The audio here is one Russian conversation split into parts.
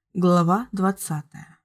Глава 20.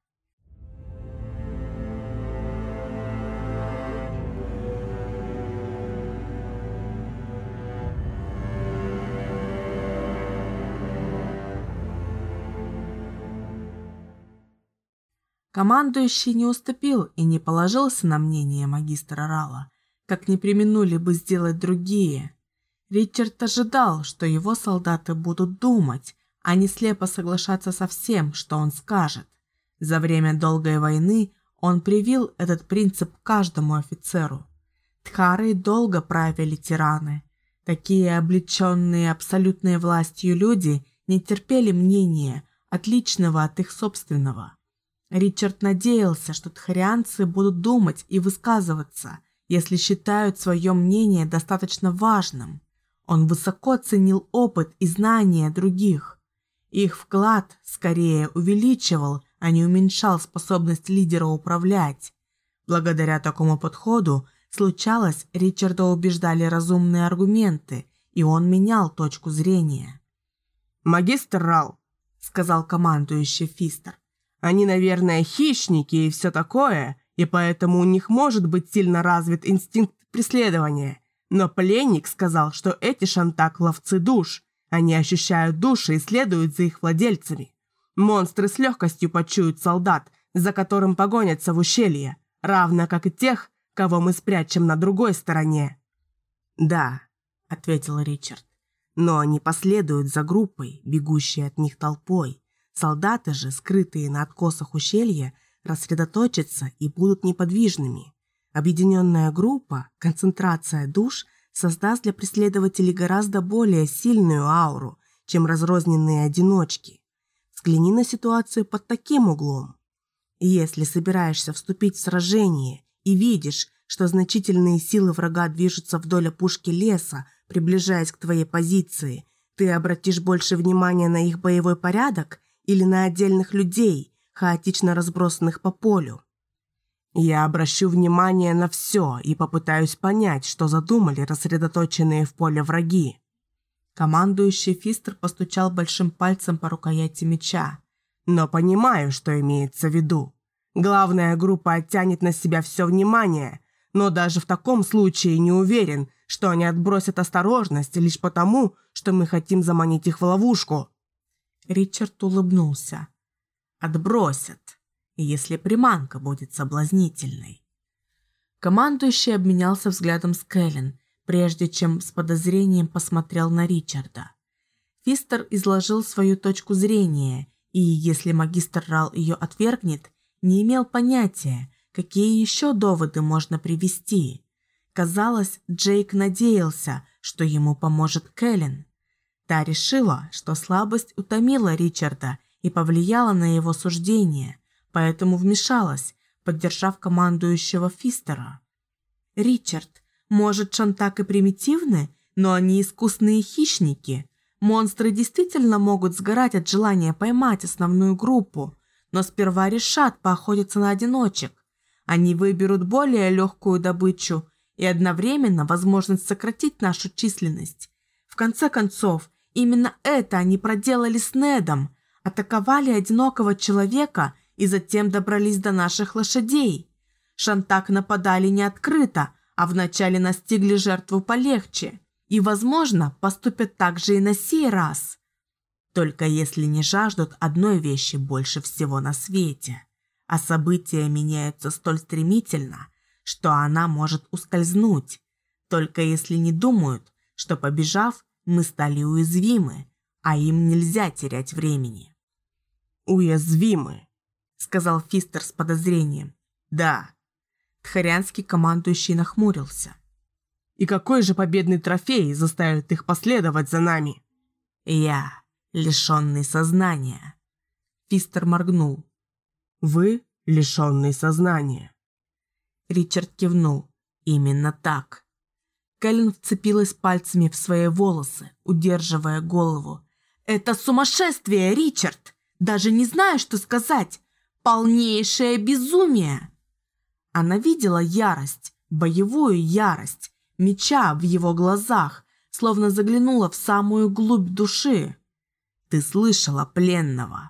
Командующий не уступил и не положился на мнение магистра Рала, как не преминули бы сделать другие. Ричард ожидал, что его солдаты будут думать, а не слепо соглашаться со всем, что он скажет. За время долгой войны он привил этот принцип каждому офицеру. Тхары долго правили тираны. Такие облеченные абсолютной властью люди не терпели мнения, отличного от их собственного. Ричард надеялся, что тхарианцы будут думать и высказываться, если считают свое мнение достаточно важным. Он высоко ценил опыт и знания других. Их вклад скорее увеличивал, а не уменьшал способность лидера управлять. Благодаря такому подходу случалось, Ричарда убеждали разумные аргументы, и он менял точку зрения. «Магистр Рал», — сказал командующий Фистер, — «они, наверное, хищники и все такое, и поэтому у них может быть сильно развит инстинкт преследования. Но пленник сказал, что эти шантак – ловцы душ. Они ощущают души и следуют за их владельцами. Монстры с легкостью почуют солдат, за которым погонятся в ущелье, равно как и тех, кого мы спрячем на другой стороне». «Да», — ответил Ричард, — «но они последуют за группой, бегущей от них толпой. Солдаты же, скрытые на откосах ущелья, рассредоточатся и будут неподвижными. Объединенная группа, концентрация душ, создаст для преследователей гораздо более сильную ауру, чем разрозненные одиночки. Взгляни на ситуацию под таким углом. Если собираешься вступить в сражение и видишь, что значительные силы врага движутся вдоль опушки леса, приближаясь к твоей позиции, ты обратишь больше внимания на их боевой порядок или на отдельных людей, хаотично разбросанных по полю? «Я обращу внимание на все и попытаюсь понять, что задумали рассредоточенные в поле враги». Командующий Фистер постучал большим пальцем по рукояти меча. «Но понимаю, что имеется в виду. Главная группа оттянет на себя все внимание, но даже в таком случае не уверен, что они отбросят осторожность лишь потому, что мы хотим заманить их в ловушку». Ричард улыбнулся. «Отбросят, если приманка будет соблазнительной». Командующий обменялся взглядом с Кэлен, прежде чем с подозрением посмотрел на Ричарда. Фистер изложил свою точку зрения, и, если магистр Рал ее отвергнет, не имел понятия, какие еще доводы можно привести. Казалось, Джейк надеялся, что ему поможет Кэлен. Та решила, что слабость утомила Ричарда и повлияла на его суждение, поэтому вмешалась, поддержав командующего Фистера. «Ричард, может, шантак и примитивны, но они искусные хищники. Монстры действительно могут сгорать от желания поймать основную группу, но сперва решат поохотиться на одиночек. Они выберут более легкую добычу и одновременно возможность сократить нашу численность. В конце концов, именно это они проделали с Недом, атаковали одинокого человека и затем добрались до наших лошадей. Шантак нападали не открыто, а вначале настигли жертву полегче. И, возможно, поступят так же и на сей раз. Только если не жаждут одной вещи больше всего на свете. А события меняются столь стремительно, что она может ускользнуть. Только если не думают, что, побежав, мы стали уязвимы, а им нельзя терять времени». «Уязвимы», — сказал Фистер с подозрением. «Да». Тхарианский командующий нахмурился. «И какой же победный трофей заставит их последовать за нами?» «Я, лишенный сознания». Фистер моргнул. «Вы, лишенный сознания?» Ричард кивнул. «Именно так». Кэлен вцепилась пальцами в свои волосы, удерживая голову. «Это сумасшествие, Ричард! Даже не знаю, что сказать. Полнейшее безумие!» Она видела ярость, боевую ярость, меча в его глазах, словно заглянула в самую глубь души. «Ты слышала пленного»,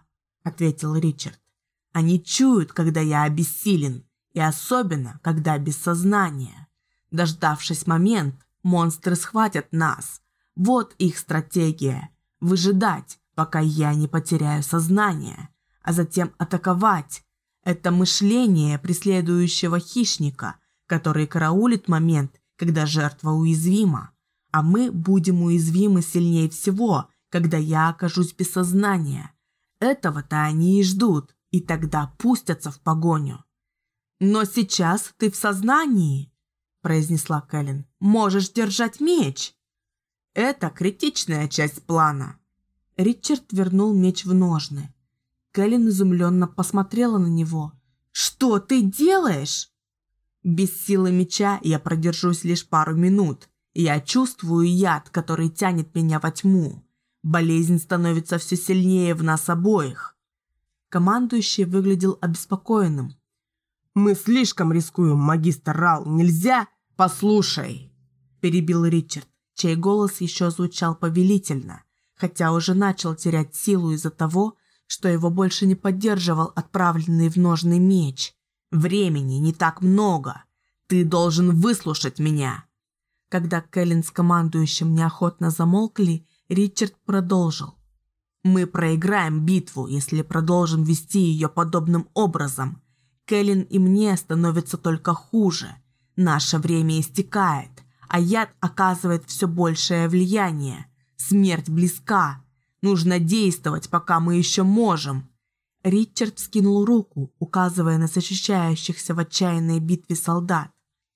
ответил Ричард. «Они чуют, когда я обессилен, и особенно, когда без сознания. Дождавшись момент, монстры схватят нас. Вот их стратегия – выжидать, пока я не потеряю сознание, а затем атаковать. Это мышление преследующего хищника, который караулит момент, когда жертва уязвима. А мы будем уязвимы сильнее всего, когда я окажусь без сознания. Этого-то они и ждут, и тогда пустятся в погоню». «Но сейчас ты в сознании», – произнесла Кэлен. «Можешь держать меч». «Это критичная часть плана». Ричард вернул меч в ножны. Кэлен изумленно посмотрела на него. «Что ты делаешь?» «Без силы меча я продержусь лишь пару минут. Я чувствую яд, который тянет меня во тьму. Болезнь становится все сильнее в нас обоих». Командующий выглядел обеспокоенным. «Мы слишком рискуем, магистр Рал, нельзя...» «Послушай», – перебил Ричард, чей голос еще звучал повелительно, хотя уже начал терять силу из-за того, что его больше не поддерживал отправленный в ножны меч. «Времени не так много. Ты должен выслушать меня». Когда Кэлен с командующим неохотно замолкли, Ричард продолжил. «Мы проиграем битву, если продолжим вести ее подобным образом. Кэлен и мне становится только хуже. Наше время истекает, а яд оказывает все большее влияние. Смерть близка. Нужно действовать, пока мы еще можем». Ричард вскинул руку, указывая на защищающихся в отчаянной битве солдат.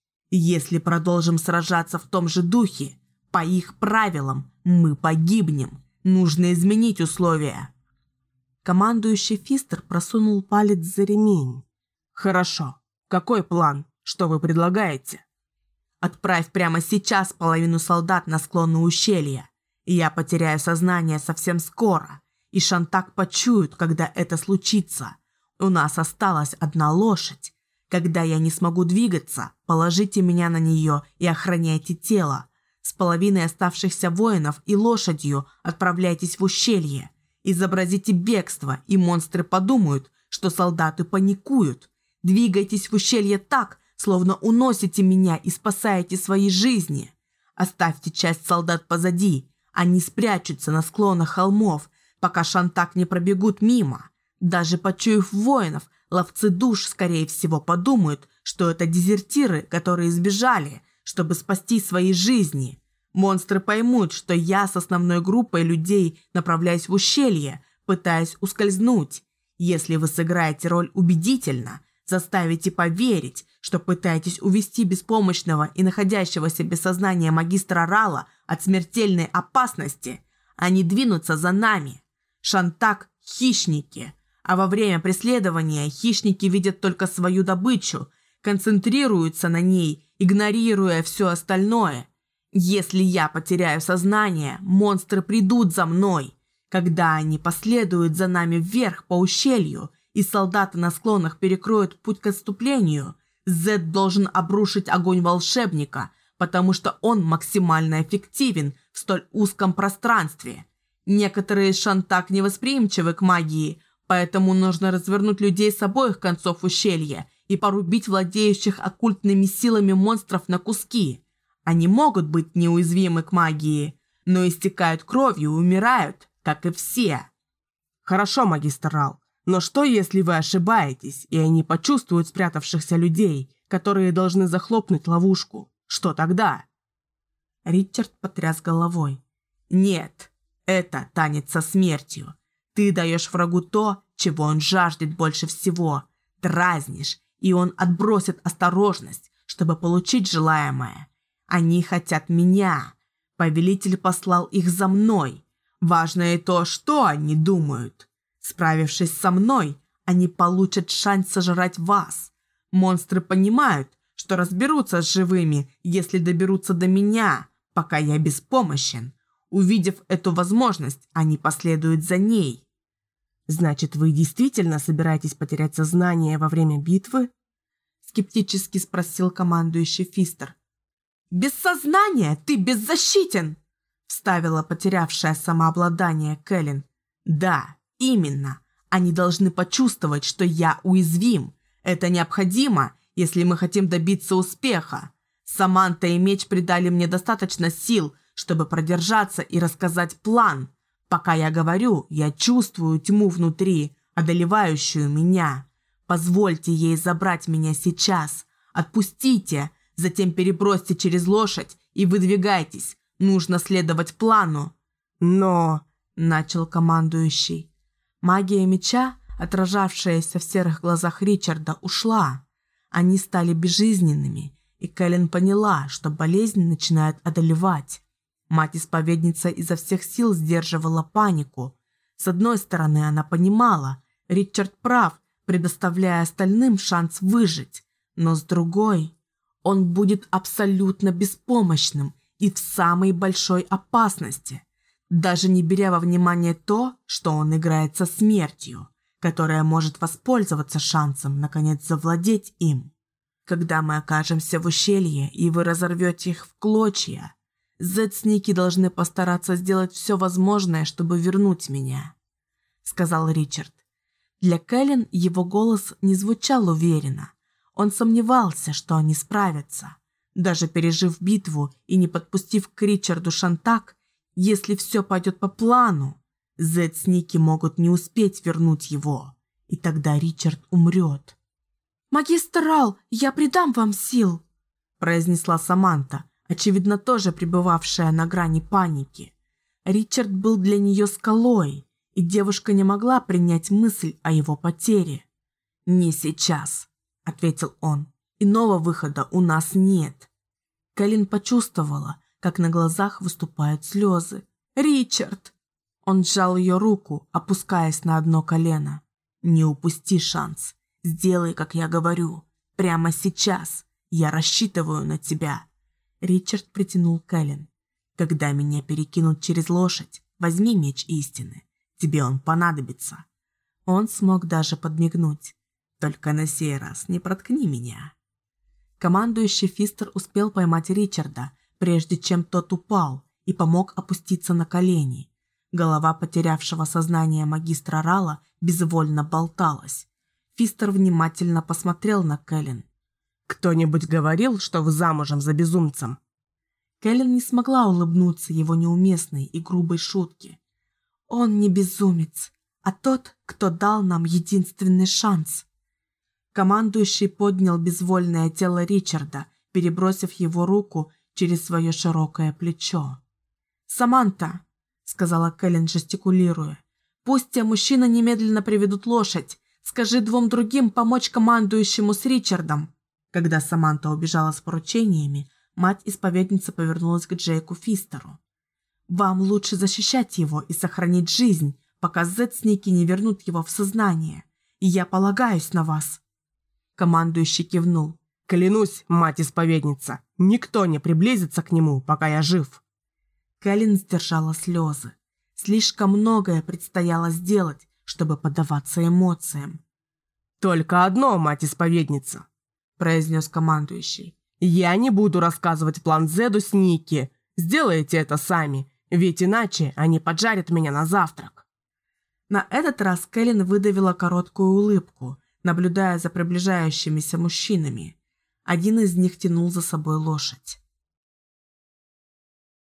«Если продолжим сражаться в том же духе, по их правилам, мы погибнем. Нужно изменить условия». Командующий Фистер просунул палец за ремень. «Хорошо. Какой план? Что вы предлагаете?» «Отправь прямо сейчас половину солдат на склоны ущелья. Я потеряю сознание совсем скоро, и Шантак почуют, когда это случится. У нас осталась одна лошадь. Когда я не смогу двигаться, положите меня на нее и охраняйте тело. С половиной оставшихся воинов и лошадью отправляйтесь в ущелье. Изобразите бегство, и монстры подумают, что солдаты паникуют. Двигайтесь в ущелье так, словно уносите меня и спасаете свои жизни. Оставьте часть солдат позади. Они спрячутся на склонах холмов, пока Шантак не пробегут мимо. Даже почуяв воинов, ловцы душ, скорее всего, подумают, что это дезертиры, которые сбежали, чтобы спасти свои жизни. Монстры поймут, что я с основной группой людей направляюсь в ущелье, пытаясь ускользнуть. Если вы сыграете роль убедительно, заставите поверить, что пытаетесь увести беспомощного и находящегося без сознания магистра Рала от смертельной опасности, они двинутся за нами. Шантак – хищники, а во время преследования хищники видят только свою добычу, концентрируются на ней, игнорируя все остальное. Если я потеряю сознание, монстры придут за мной. Когда они последуют за нами вверх по ущелью, и солдаты на склонах перекроют путь к отступлению, Зед должен обрушить огонь волшебника, потому что он максимально эффективен в столь узком пространстве. Некоторые из Шантак невосприимчивы к магии, поэтому нужно развернуть людей с обоих концов ущелья и порубить владеющих оккультными силами монстров на куски. Они могут быть неуязвимы к магии, но истекают кровью и умирают, как и все. «Хорошо, магистр Рал. Но что, если вы ошибаетесь, и они почувствуют спрятавшихся людей, которые должны захлопнуть ловушку? Что тогда?» Ричард потряс головой. «Нет, это танец со смертью. Ты даешь врагу то, чего он жаждет больше всего. Дразнишь, и он отбросит осторожность, чтобы получить желаемое. Они хотят меня. Повелитель послал их за мной. Важно и то, что они думают. Справившись со мной, они получат шанс сожрать вас. Монстры понимают, что разберутся с живыми, если доберутся до меня, пока я беспомощен. Увидев эту возможность, они последуют за ней». «Значит, вы действительно собираетесь потерять сознание во время битвы?» Скептически спросил командующий Фистер. «Без сознания ты беззащитен!» Вставила потерявшая самообладание Кэлен. «Да, именно. Они должны почувствовать, что я уязвим. Это необходимо, если мы хотим добиться успеха. Саманта и меч придали мне достаточно сил, чтобы продержаться и рассказать план. Пока я говорю, я чувствую тьму внутри, одолевающую меня. Позвольте ей забрать меня сейчас. Отпустите, затем перебросьте через лошадь и выдвигайтесь. Нужно следовать плану. Но... начал командующий. Магия меча, отражавшаяся в серых глазах Ричарда, ушла. Они стали безжизненными, и Кэлен поняла, что болезнь начинает одолевать. Мать-исповедница изо всех сил сдерживала панику. С одной стороны, она понимала, Ричард прав, предоставляя остальным шанс выжить. Но с другой, он будет абсолютно беспомощным и в самой большой опасности, даже не беря во внимание то, что он играет со смертью, которая может воспользоваться шансом наконец завладеть им. Когда мы окажемся в ущелье и вы разорвете их в клочья, Зетсники должны постараться сделать все возможное, чтобы вернуть меня, сказал Ричард. Для Кэлен его голос не звучал уверенно. Он сомневался, что они справятся. Даже пережив битву и не подпустив к Ричарду Шантак, если все пойдет по плану, Зетсники могут не успеть вернуть его, и тогда Ричард умрет. «Магистр Рал, я придам вам сил», – произнесла Саманта, очевидно, тоже пребывавшая на грани паники. Ричард был для нее скалой, и девушка не могла принять мысль о его потере. «Не сейчас», – ответил он. «Иного выхода у нас нет». Кэлен почувствовала, как на глазах выступают слезы. «Ричард!» Он сжал ее руку, опускаясь на одно колено. «Не упусти шанс. Сделай, как я говорю. Прямо сейчас. Я рассчитываю на тебя». Ричард притянул Кэлен. «Когда меня перекинут через лошадь, возьми меч истины. Тебе он понадобится». Он смог даже подмигнуть. «Только на сей раз не проткни меня». Командующий Фистер успел поймать Ричарда, прежде чем тот упал, и помог опуститься на колени. Голова потерявшего сознание магистра Рала безвольно болталась. Фистер внимательно посмотрел на Кэлен. «Кто-нибудь говорил, что вы замужем за безумцем?» Кэлен не смогла улыбнуться его неуместной и грубой шутке. «Он не безумец, а тот, кто дал нам единственный шанс». Командующий поднял безвольное тело Ричарда, перебросив его руку через свое широкое плечо. «Саманта», — сказала Кэлен, жестикулируя, — «пусть те мужчины немедленно приведут лошадь. Скажи двум другим помочь командующему с Ричардом». Когда Саманта убежала с поручениями, мать-исповедница повернулась к Джейку Фистеру. «Вам лучше защищать его и сохранить жизнь, пока Зетсники не вернут его в сознание. И я полагаюсь на вас». Командующий кивнул. «Клянусь, мать-исповедница, никто не приблизится к нему, пока я жив». Кэлен сдержала слезы. Слишком многое предстояло сделать, чтобы поддаваться эмоциям. «Только одно, мать-исповедница», – произнес командующий. «Я не буду рассказывать план Зеду с Ники. Сделайте это сами, ведь иначе они поджарят меня на завтрак». На этот раз Кэлен выдавила короткую улыбку, наблюдая за приближающимися мужчинами. Один из них тянул за собой лошадь.